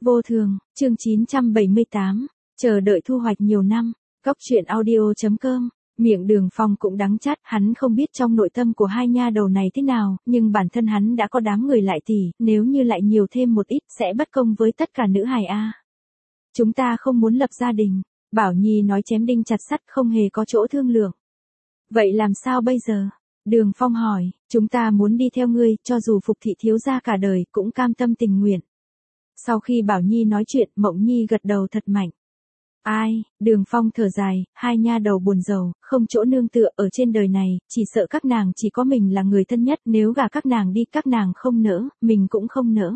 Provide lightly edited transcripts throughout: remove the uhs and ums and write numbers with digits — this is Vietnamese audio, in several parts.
Vô thường, chương 978, chờ đợi thu hoạch nhiều năm, Cốc truyện audio.com, miệng Đường Phong cũng đắng chát, hắn không biết trong nội tâm của hai nha đầu này thế nào, nhưng bản thân hắn đã có đám người lại tỷ, nếu như lại nhiều thêm một ít sẽ bất công với tất cả nữ hài a. Chúng ta không muốn lập gia đình, Bảo Nhi nói chém đinh chặt sắt không hề có chỗ thương lượng. Vậy làm sao bây giờ? Đường Phong hỏi, chúng ta muốn đi theo ngươi, cho dù phục thị thiếu gia cả đời cũng cam tâm tình nguyện. Sau khi Bảo Nhi nói chuyện, Mộng Nhi gật đầu thật mạnh. Ai, Đường Phong thở dài, hai nha đầu buồn rầu, không chỗ nương tựa ở trên đời này, chỉ sợ các nàng chỉ có mình là người thân nhất, nếu gả các nàng đi các nàng không nỡ, mình cũng không nỡ.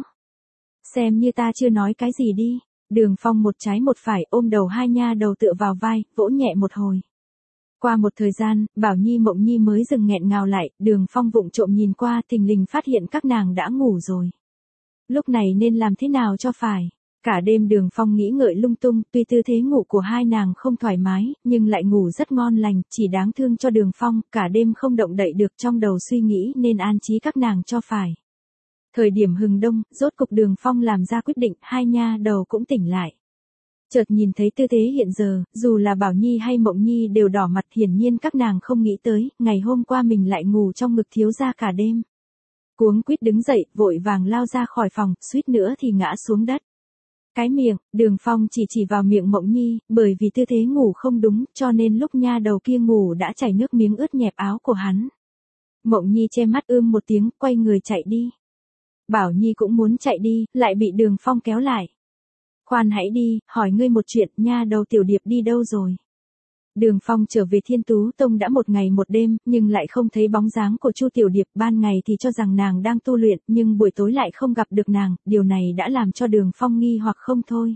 Xem như ta chưa nói cái gì đi. Đường Phong một trái một phải ôm đầu hai nha đầu tựa vào vai, vỗ nhẹ một hồi. Qua một thời gian, Bảo Nhi Mộng Nhi mới dừng nghẹn ngào lại, Đường Phong vụng trộm nhìn qua thình lình phát hiện các nàng đã ngủ rồi. Lúc này nên làm thế nào cho phải? Cả đêm Đường Phong nghĩ ngợi lung tung, tuy tư thế ngủ của hai nàng không thoải mái, nhưng lại ngủ rất ngon lành, chỉ đáng thương cho Đường Phong, cả đêm không động đậy được trong đầu suy nghĩ nên an trí các nàng cho phải. Thời điểm hừng đông, rốt cục Đường Phong làm ra quyết định, hai nha đầu cũng tỉnh lại. Chợt nhìn thấy tư thế hiện giờ, dù là Bảo Nhi hay Mộng Nhi đều đỏ mặt, hiển nhiên các nàng không nghĩ tới, ngày hôm qua mình lại ngủ trong ngực thiếu gia cả đêm. Cuống quýt đứng dậy, vội vàng lao ra khỏi phòng, suýt nữa thì ngã xuống đất. Cái miệng, Đường Phong chỉ vào miệng Mộng Nhi, bởi vì tư thế ngủ không đúng, cho nên lúc nha đầu kia ngủ đã chảy nước miếng ướt nhẹp áo của hắn. Mộng Nhi che mắt một tiếng, quay người chạy đi. Bảo Nhi cũng muốn chạy đi, lại bị Đường Phong kéo lại. Khoan hãy đi, hỏi ngươi một chuyện, nha đầu Tiểu Điệp đi đâu rồi? Đường Phong trở về Thiên Tú Tông đã một ngày một đêm, nhưng lại không thấy bóng dáng của Chu Tiểu Điệp, ban ngày thì cho rằng nàng đang tu luyện, nhưng buổi tối lại không gặp được nàng, điều này đã làm cho Đường Phong nghi hoặc không thôi.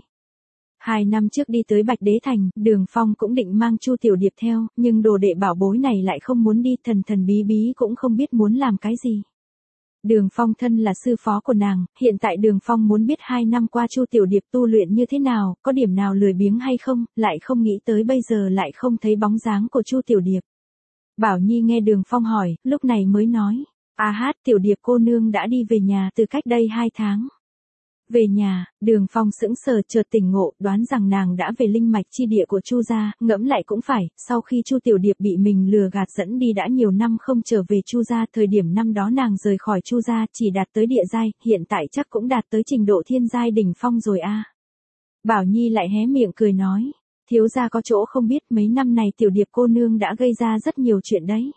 2 năm trước đi tới Bạch Đế Thành, Đường Phong cũng định mang Chu Tiểu Điệp theo, nhưng đồ đệ bảo bối này lại không muốn đi, thần bí bí cũng không biết muốn làm cái gì. Đường Phong thân là sư phó của nàng, hiện tại Đường Phong muốn biết 2 năm qua Chu Tiểu Điệp tu luyện như thế nào, có điểm nào lười biếng hay không, lại không nghĩ tới bây giờ lại không thấy bóng dáng của Chu Tiểu Điệp. Bảo Nhi nghe Đường Phong hỏi, lúc này mới nói, Tiểu Điệp cô nương đã đi về nhà từ cách đây 2 tháng. Về nhà, Đường Phong sững sờ chợt tỉnh ngộ, đoán rằng nàng đã về linh mạch chi địa của Chu gia, ngẫm lại cũng phải, sau khi Chu Tiểu Điệp bị mình lừa gạt dẫn đi đã nhiều năm không trở về Chu gia, thời điểm năm đó nàng rời khỏi Chu gia chỉ đạt tới địa giai, hiện tại chắc cũng đạt tới trình độ thiên giai đỉnh phong rồi a. Bảo Nhi lại hé miệng cười nói, thiếu gia có chỗ không biết, mấy năm này Tiểu Điệp cô nương đã gây ra rất nhiều chuyện đấy.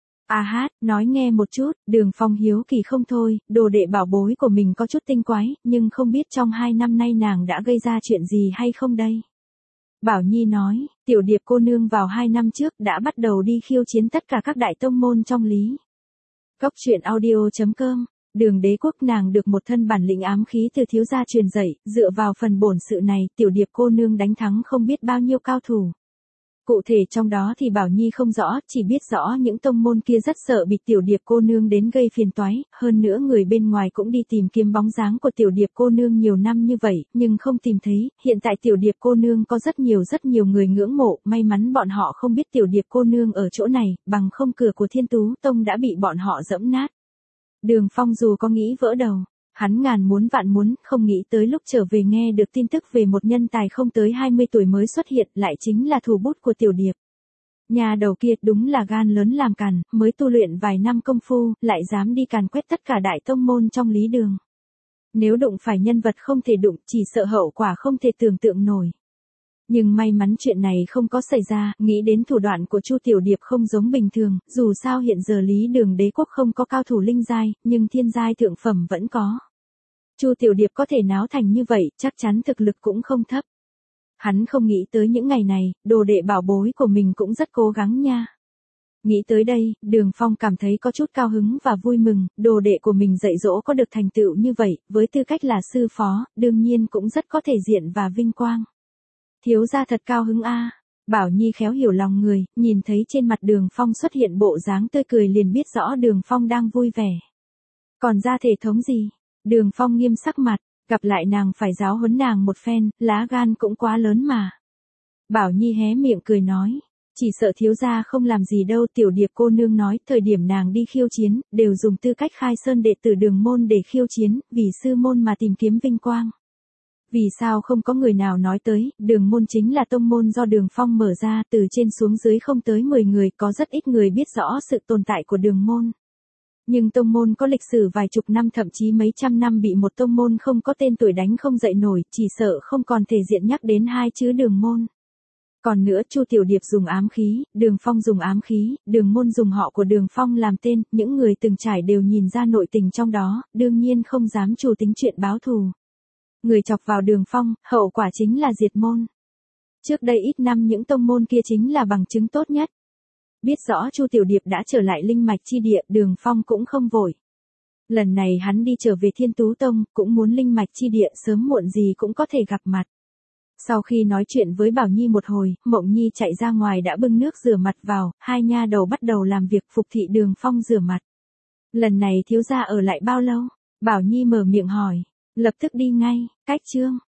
Nói nghe một chút, Đường Phong hiếu kỳ không thôi, đồ đệ bảo bối của mình có chút tinh quái, nhưng không biết trong 2 năm nay nàng đã gây ra chuyện gì hay không đây. Bảo Nhi nói, Tiểu Điệp cô nương vào 2 năm trước đã bắt đầu đi khiêu chiến tất cả các đại tông môn trong lý. Cốc truyện audio.com, Đường Đế Quốc nàng được một thân bản lĩnh ám khí từ thiếu gia truyền dạy, dựa vào phần bổn sự này, Tiểu Điệp cô nương đánh thắng không biết bao nhiêu cao thủ. Cụ thể trong đó thì Bảo Nhi không rõ, chỉ biết rõ những tông môn kia rất sợ bị Tiểu Điệp cô nương đến gây phiền toái, hơn nữa người bên ngoài cũng đi tìm kiếm bóng dáng của Tiểu Điệp cô nương nhiều năm như vậy, nhưng không tìm thấy, hiện tại Tiểu Điệp cô nương có rất nhiều người ngưỡng mộ, may mắn bọn họ không biết Tiểu Điệp cô nương ở chỗ này, bằng không cửa của Thiên Tú Tông đã bị bọn họ giẫm nát. Đường Phong dù có nghĩ vỡ đầu, hắn ngàn muốn vạn muốn, không nghĩ tới lúc trở về nghe được tin tức về một nhân tài không tới 20 tuổi mới xuất hiện, lại chính là thủ bút của Tiểu Điệp. Nhà đầu kia đúng là gan lớn làm càn, mới tu luyện vài năm công phu, lại dám đi càn quét tất cả đại tông môn trong lý đường. Nếu đụng phải nhân vật không thể đụng, chỉ sợ hậu quả không thể tưởng tượng nổi. Nhưng may mắn chuyện này không có xảy ra, nghĩ đến thủ đoạn của Chu Tiểu Điệp không giống bình thường, dù sao hiện giờ lý đường đế quốc không có cao thủ linh giai, nhưng thiên giai thượng phẩm vẫn có. Chu Tiểu Điệp có thể náo thành như vậy, chắc chắn thực lực cũng không thấp. Hắn không nghĩ tới những ngày này, đồ đệ bảo bối của mình cũng rất cố gắng nha. Nghĩ tới đây, Đường Phong cảm thấy có chút cao hứng và vui mừng, đồ đệ của mình dạy dỗ có được thành tựu như vậy, với tư cách là sư phó, đương nhiên cũng rất có thể diện và vinh quang. Thiếu gia thật cao hứng a. Bảo Nhi khéo hiểu lòng người, nhìn thấy trên mặt Đường Phong xuất hiện bộ dáng tươi cười liền biết rõ Đường Phong đang vui vẻ. Còn ra thể thống gì? Đường Phong nghiêm sắc mặt, gặp lại nàng phải giáo huấn nàng một phen, lá gan cũng quá lớn mà. Bảo Nhi hé miệng cười nói, chỉ sợ thiếu gia không làm gì đâu. Tiểu Điệp cô nương nói thời điểm nàng đi khiêu chiến, đều dùng tư cách khai sơn đệ tử Đường môn để khiêu chiến, vì sư môn mà tìm kiếm vinh quang. Vì sao không có người nào nói tới, Đường môn chính là tông môn do Đường Phong mở ra, từ trên xuống dưới không tới 10 người, có rất ít người biết rõ sự tồn tại của Đường môn. Nhưng tông môn có lịch sử vài chục năm thậm chí mấy trăm năm bị một tông môn không có tên tuổi đánh không dậy nổi, chỉ sợ không còn thể diện nhắc đến hai chữ Đường môn. Còn nữa, Chu Tiểu Điệp dùng ám khí, Đường Phong dùng ám khí, Đường môn dùng họ của Đường Phong làm tên, những người từng trải đều nhìn ra nội tình trong đó, đương nhiên không dám chủ tính chuyện báo thù. Người chọc vào Đường Phong, hậu quả chính là diệt môn. Trước đây ít năm những tông môn kia chính là bằng chứng tốt nhất. Biết rõ Chu Tiểu Điệp đã trở lại linh mạch chi địa, Đường Phong cũng không vội. Lần này hắn đi trở về Thiên Tú Tông, cũng muốn linh mạch chi địa sớm muộn gì cũng có thể gặp mặt. Sau khi nói chuyện với Bảo Nhi một hồi, Mộng Nhi chạy ra ngoài đã bưng nước rửa mặt vào, hai nha đầu bắt đầu làm việc phục thị Đường Phong rửa mặt. Lần này thiếu gia ở lại bao lâu? Bảo Nhi mở miệng hỏi. Lập tức đi ngay, cách chương.